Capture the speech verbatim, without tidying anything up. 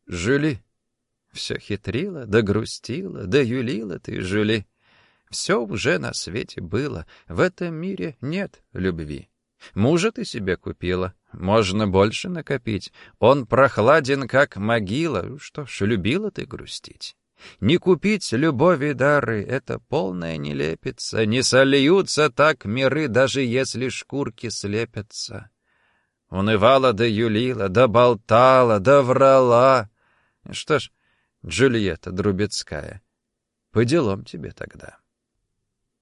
Жюли. Все хитрила, да грустила, да юлила ты, Жюли. Все уже на свете было, в этом мире нет любви. Мужа ты себе купила, можно больше накопить. Он прохладен, как могила. Что ж, любила ты грустить. Не купить любови дары — это полная нелепица. Не сольются так миры, даже если шкурки слепятся. Унывала да юлила, да болтала, да врала. Что ж, Джульетта Друбецкая, по делам тебе тогда.